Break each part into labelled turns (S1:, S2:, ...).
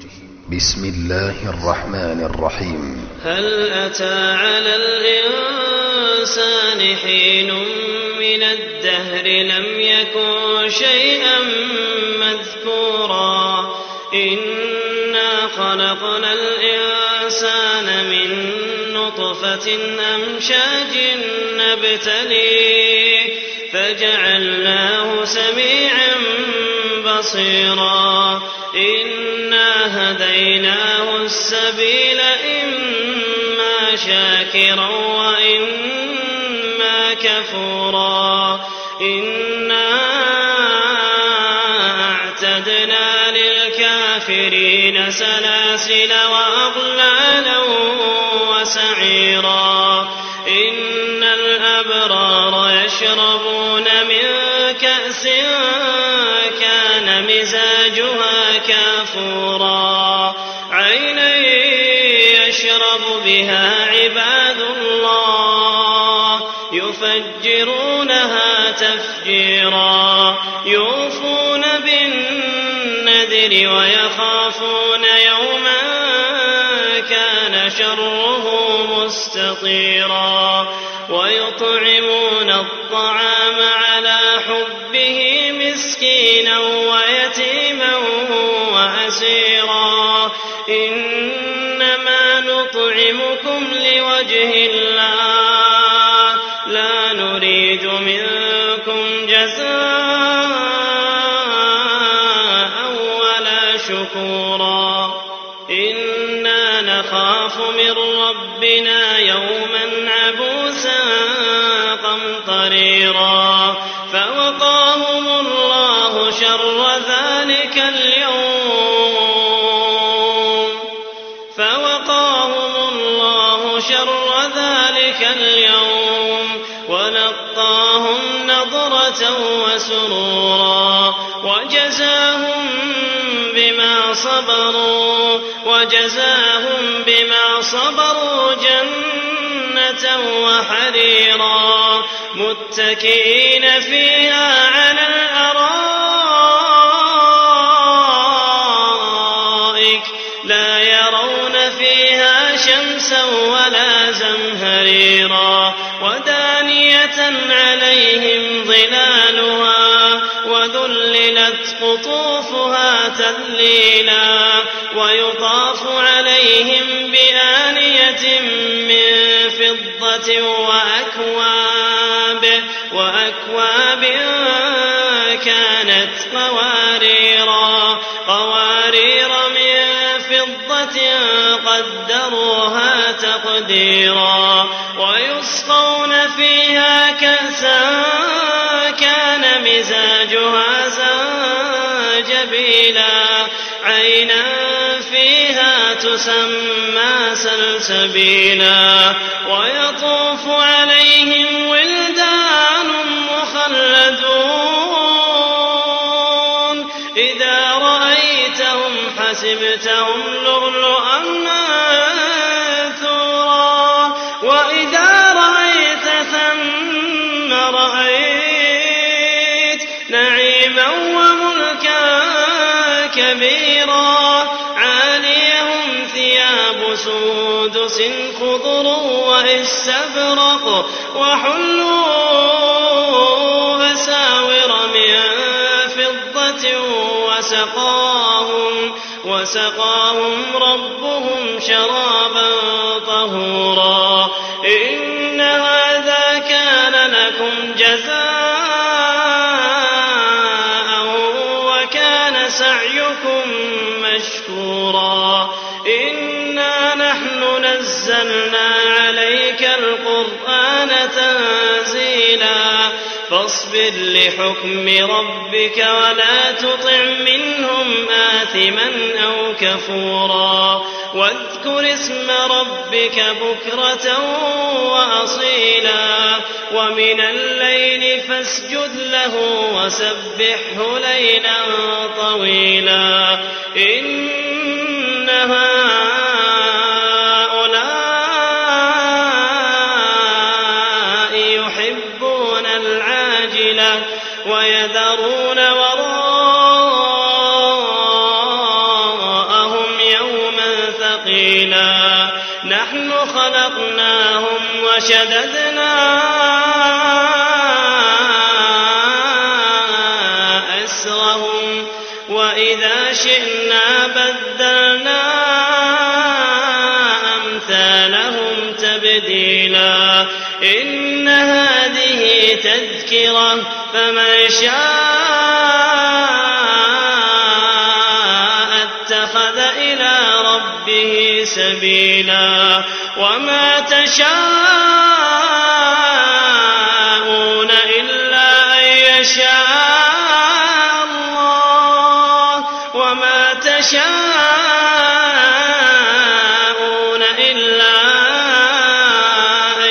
S1: بسم الله الرحمن الرحيم.
S2: هل أتى على الإنسان حين من الدهر لم يكن شيئا مذكورا إنا خلقنا الإنسان من نطفة أمشاج نبتليه فجعلناه سميعا بصيرا إنا هديناه السبيل إما شاكرا وإما كفورا إنا أعتدنا للكافرين سلاسل وأغلالا وسعيرا إن الأبرار يشربون من كأس كان مزاجها كافورا عينا يشرب بها عباد الله يفجرونها تفجيرا يوفون بالنذر ويخافون يوما كان شره مستطيرا ويطعمون الطعام على حبه مسكينا ويتيما وأسيرا إنما نطعمكم لوجه الله لا نريد منكم جزاء ولا شكورا إنا نخاف من ربنا يوما عبوسا قمطريرا فوقاهم الله شر ذلك اليوم ولقاهم نضرة وسرورا وجزاهم بما صبروا جنة وحريرا متكئين فيها على الأرائك لا يرون فيها شمسا ولا زمهريرا ودانية عليهم ظلالها وذللت قطوفها تذليلا ويطاف عليهم بآنية من فضة وأكواب كانت قوارير من فضة قدروها تقديرا ويسقون فيها كأسا كان مزاجها زنجبيلا عينا فيها تسمى سلسبيلا ويطوف عليهم ولدان مخلدون إذا رأيتهم حسبتهم لؤلؤا منثورا وإذا رأيت ثم رأيت نعيما وملكا كبيرا عاليهم ثياب سندس خضر واستبرق وحلوا أساور من فضة وسقاهم ربهم شرابا طهورا إن هذا كان لكم جزاء وكان سعيكم مشكورا إنا نحن نزلنا عليك القرآن تنزيلا فاصبر لحكم ربك ولا تطع منهم آثما أو كفورا واذكر اسم ربك بكرة وأصيلا ومن الليل فاسجد له وسبحه ليلا طويلا إن هؤلاء يحبون العاجلة ويذرون وراءهم تفصيلا نحن خلقناهم وشددنا أسرهم وإذا شئنا بدلنا أمثالهم تبديلا إن هذه تذكرة فمن شاء اتخذ إلى ربه سبيلا وما تشاءون إلا أن يشاء الله وما تشاءون إلا أن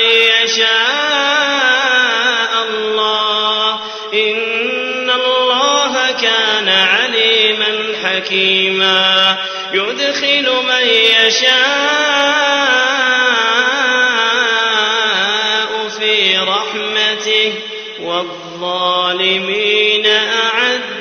S2: يشاء الله إن الله كان عليما حكيما يدخل من يشاء في رحمته والظالمين أعد